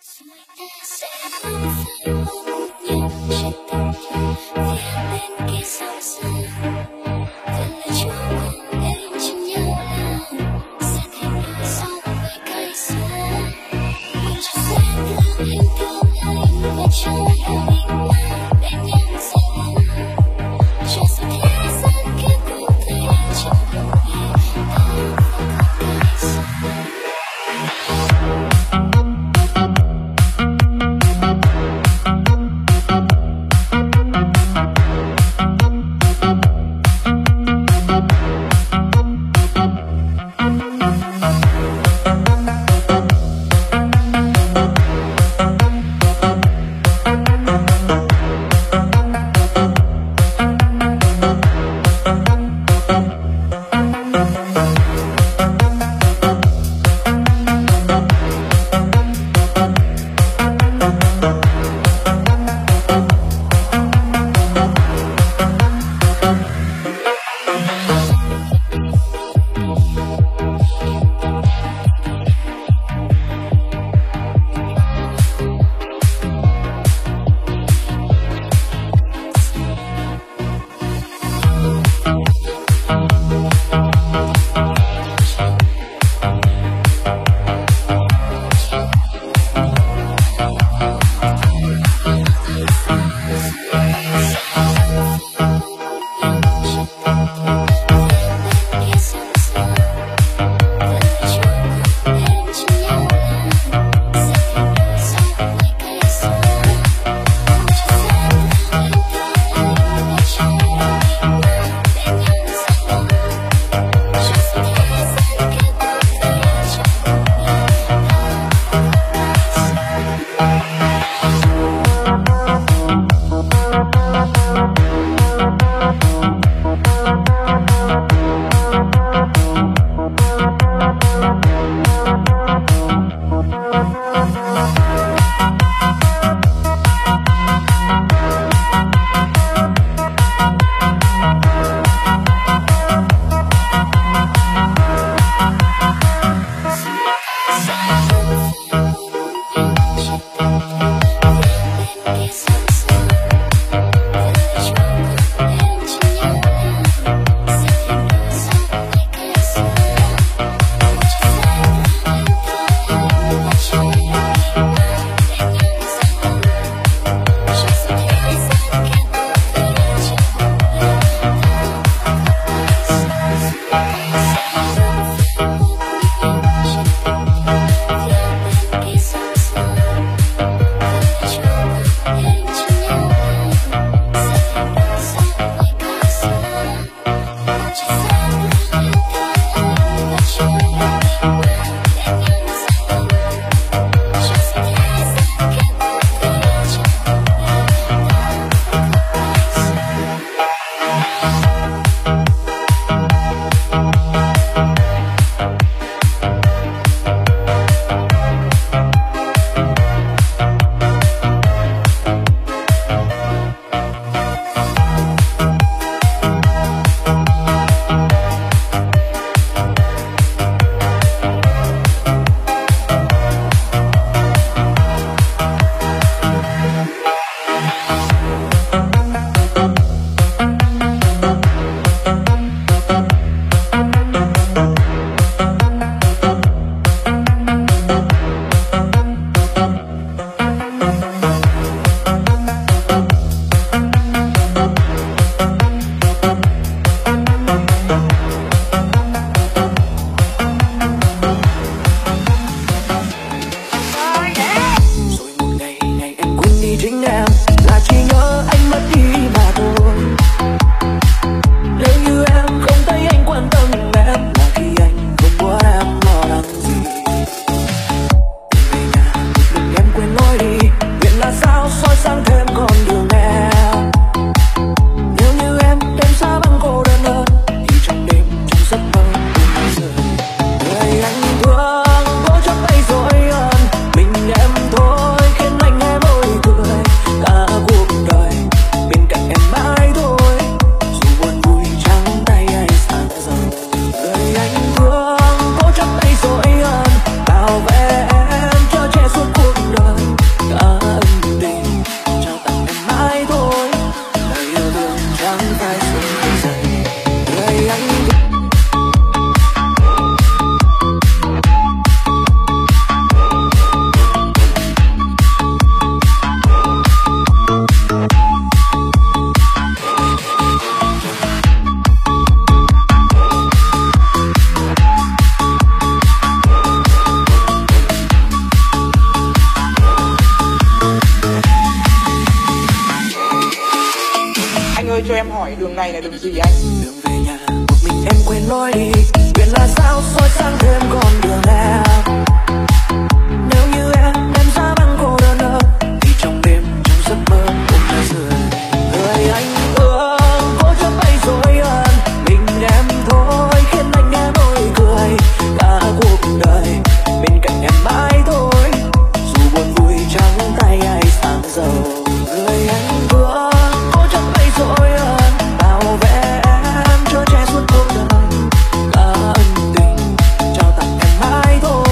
Thank you. em hỏi đường này là đường gì anh? Đường về nhà một mình em quên lối đi, nguyện là sao soi sáng thêm con đường em. Nếu như em ra băng cô đơn ơ, thì trong đêm trong giấc mơ cũng đã rời. Người anh ưa cố chấp bay rồi ân, mình em thôi khiến anh em ôi cười cả cuộc đời bên cạnh em mãi thôi, dù buồn vui chẳng tay ai sang giàu. Người anh ưa cố chấp bay rồi ân, bảo vệ em cho che suốt cuộc đời, cả ân tình trao tặng em mãi thôi.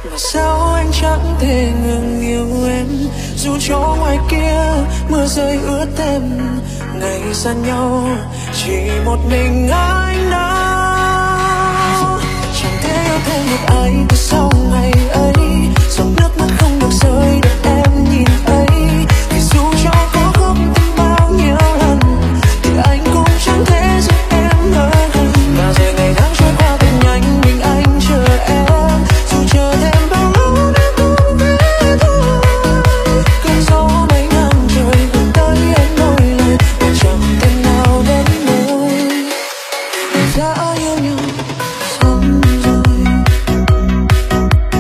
Mà sao anh chẳng thể ngừng yêu em, dù cho ngoài kia mưa rơi ướt em. Ngày xa nhau chỉ một mình anh đâu, chẳng thể yêu thêm một ai từ sau ngày ấy. Giọt nước mắt không được rơi để em nhìn thấy, thì dù cho có khóc thêm bao nhiêu lần thì anh cũng chẳng thể giúp em hơn. Và rồi ngày tháng trôi qua thật nhanh, mình anh chờ em, dù chờ thêm bao lâu em cũng về thôi. Cơn gió mấy năm trời gần tới em nỗi lời mà chẳng thể nào đến nơi. Đã yêu nhau xong rồi.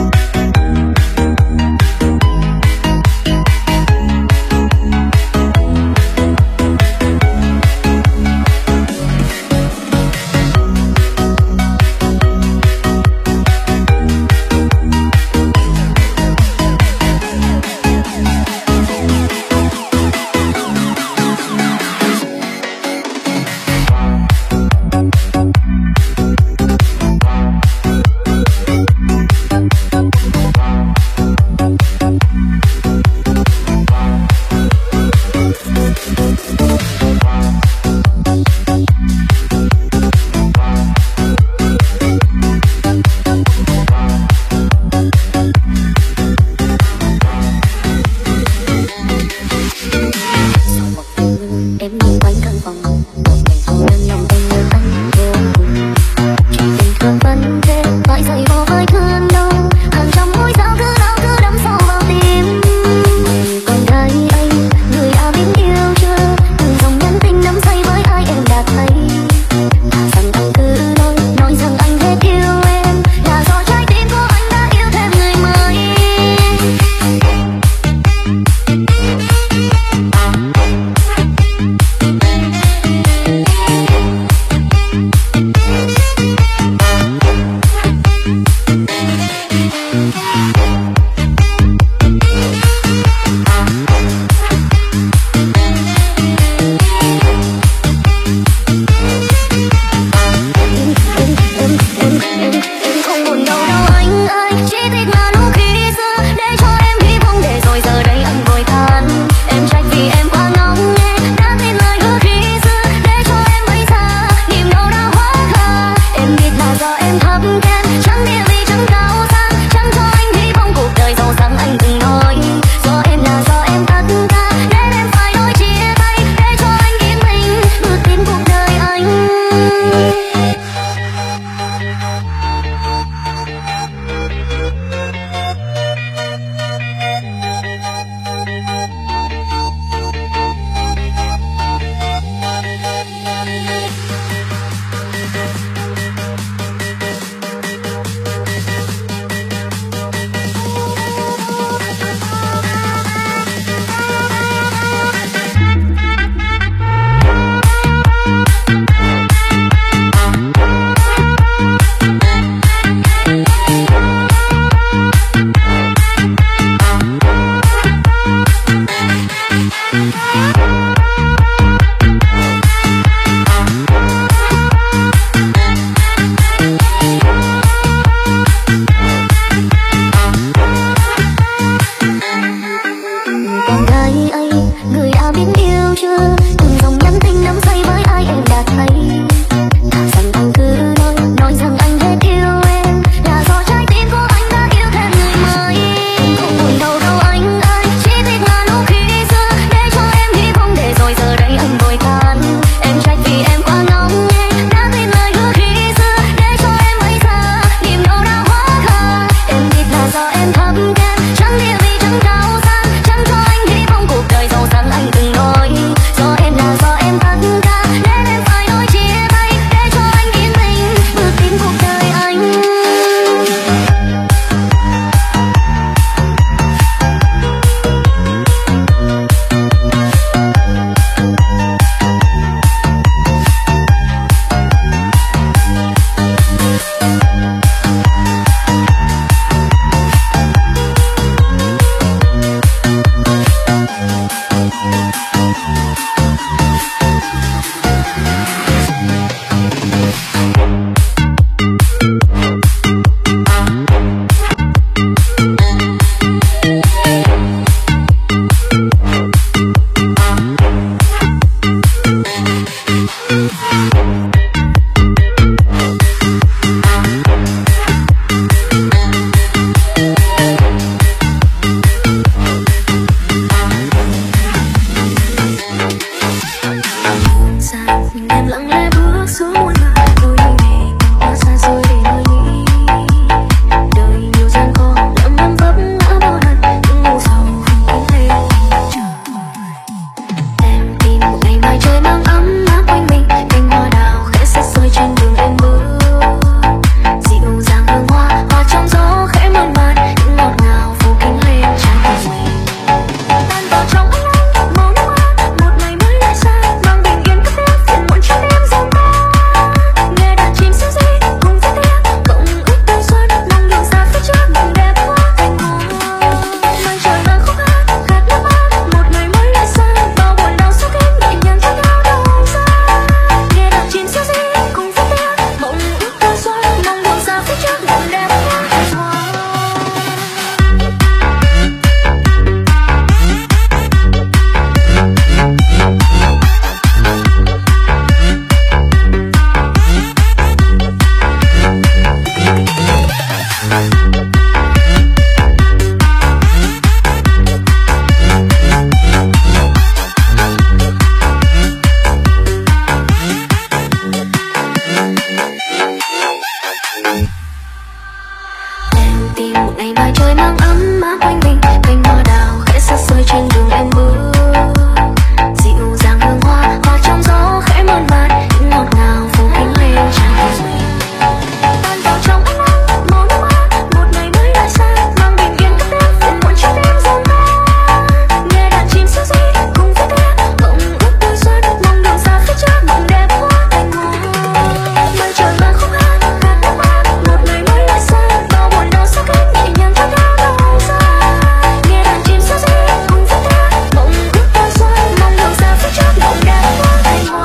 trời nắng ấm áp quanh mình, cành hoa đào khẽ sát rơi trên đường em bước, dịu dàng hương hoa hòa trong gió khẽ mơn man, những ngọt ngào phủ kín lên tràn lòng mình. Tan vào trong ánh nắng màu nước mắt, một ngày mới đã xa mang bình yên cất đêm phiền muộn trái tim dòng ta. Nghe đàn chim sâu rít cùng với tiếng mộng ước vui xuân, mong đường xa phía trước mộng đẹp quá thành mơ. Mây trời mang khúc hát gạt nước mắt, một ngày mới đã xa bao buồn đau xa cách nhẹ nhàng theo theo đầu ra. Nghe đàn chim sâu rít cùng với tiếng mộng ước vui xuân, mong đường xa phía trước mộng đẹp quá thành mơ.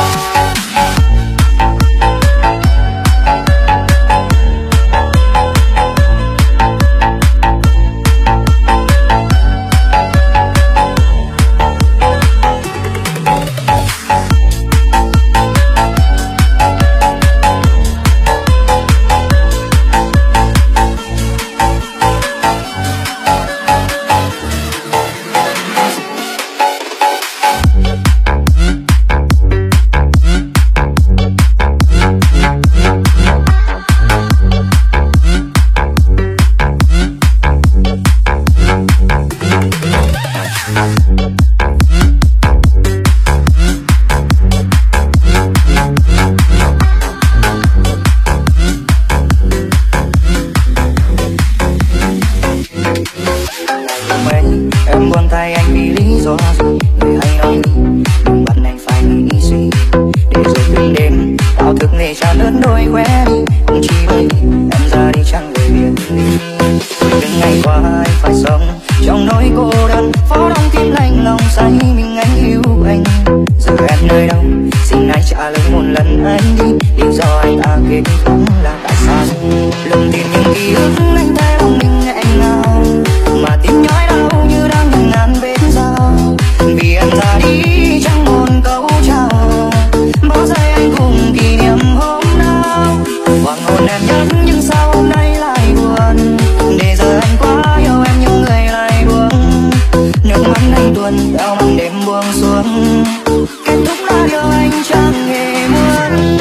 Em buông tay anh vì lý do gì, người hay nói đừng bắt anh phải nghĩ suy, để rồi từng đêm bao thức để trả lớn đôi khóe đi, cũng chỉ bởi em ra đi chẳng người biệt ly. Từng ngày qua anh phải sống trong nỗi cô đơn, phó đóng tim lạnh lòng say mình anh yêu anh. Giờ em nơi đâu, xin hãy trả lời một lần anh đi, lý do anh ta kết thúc là tại sao? Lầm tin những ký ức anh thấy lòng mình nghẹn ngào, mà tim nhói đau như đang ngừng ngàn vết dao. Vì em ra đi chẳng một câu chào, bao giây anh cùng kỷ niệm hôm nào. Hoàng hôn em nhớ nhưng sao hôm nay lại buồn, để giờ anh quá yêu em nhưng người lại buông. Nước mắt anh tuôn theo màn đêm buông xuống, kết thúc là điều anh chẳng hề muốn.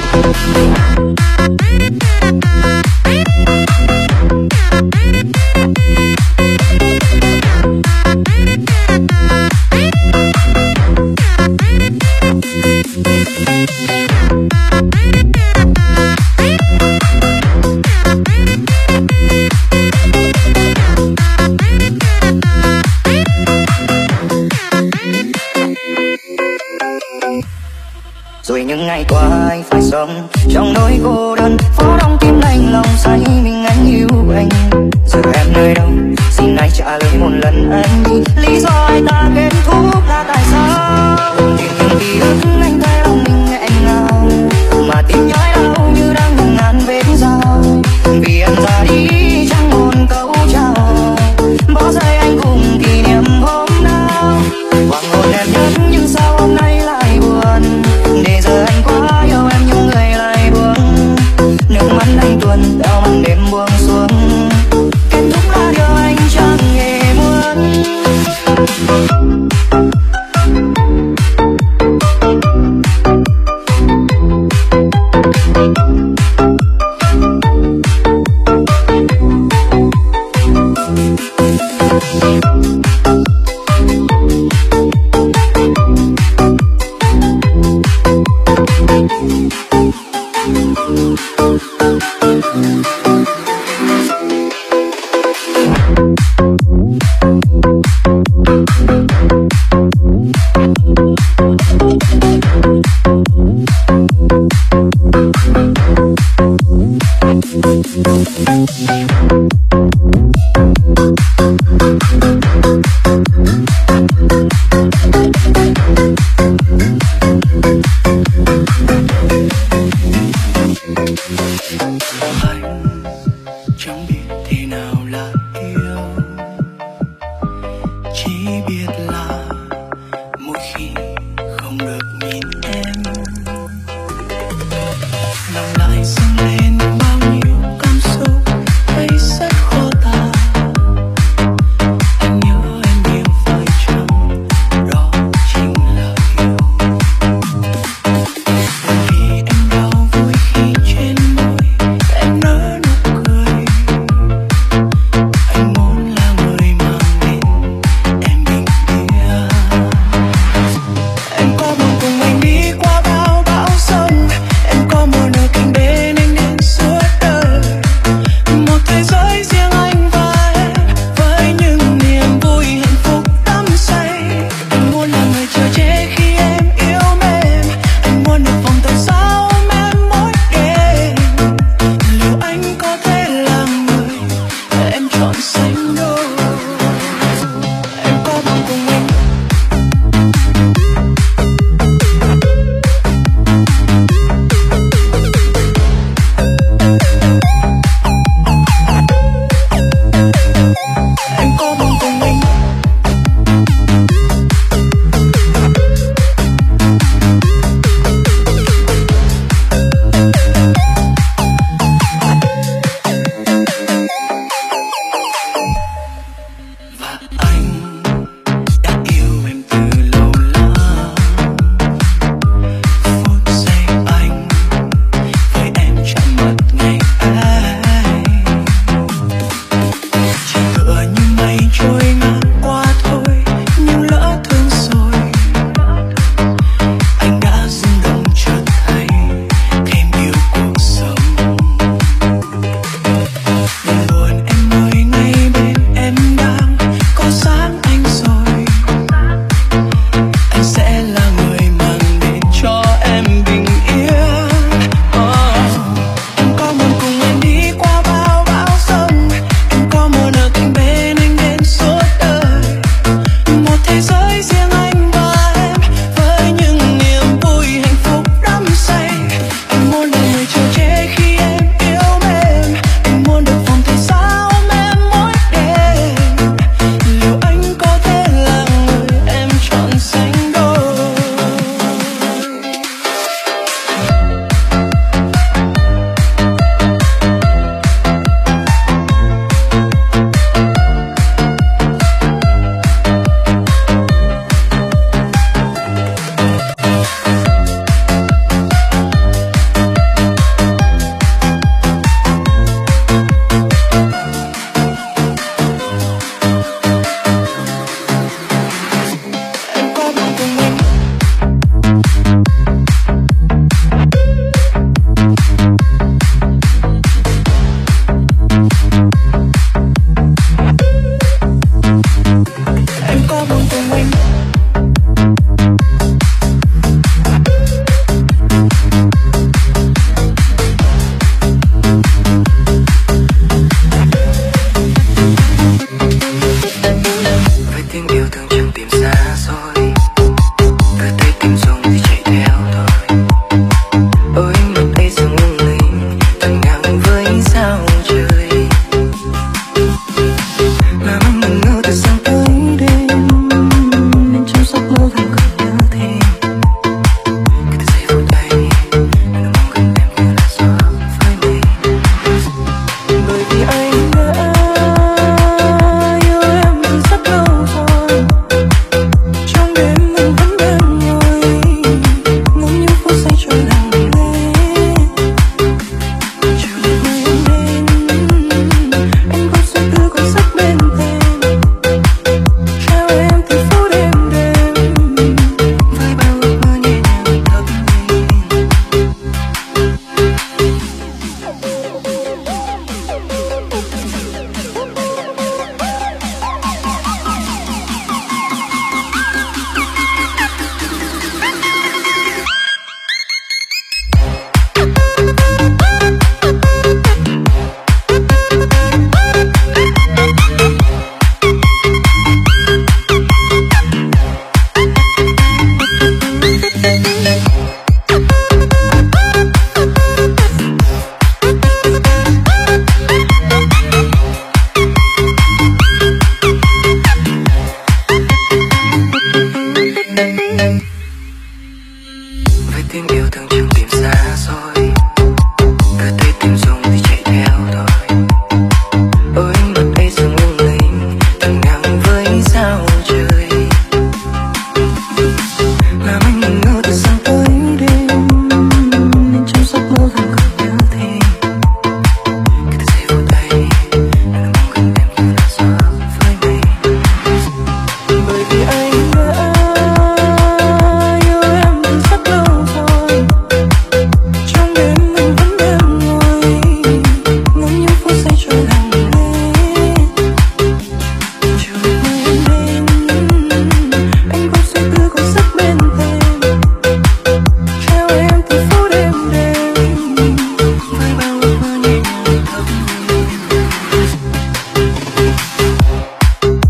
Rồi những ngày qua anh phải sống trong nỗi cô đơn, phố đông tim lạnh lòng say mình anh yêu anh. Giờ em nơi đâu, xin hãy trả lời một lần anh đi, lý do anh ta kết thúc là tại sao? Tìm những ký ức anh thấy lòng mình nghẹn ngào, mà tim nhói đau như đang ngừng ngàn vết dao. Vì em ra đi chẳng một câu chào, bao giây anh cùng kỷ niệm hôm nào. Hoàng hôn em nhất nhưng sao hôm nay lại buồn, để giờ anh quá yêu em nhưng người lại buông. Nước mắt anh tuôn theo màn đêm buông xuống, kết thúc là điều anh chẳng hề muốn.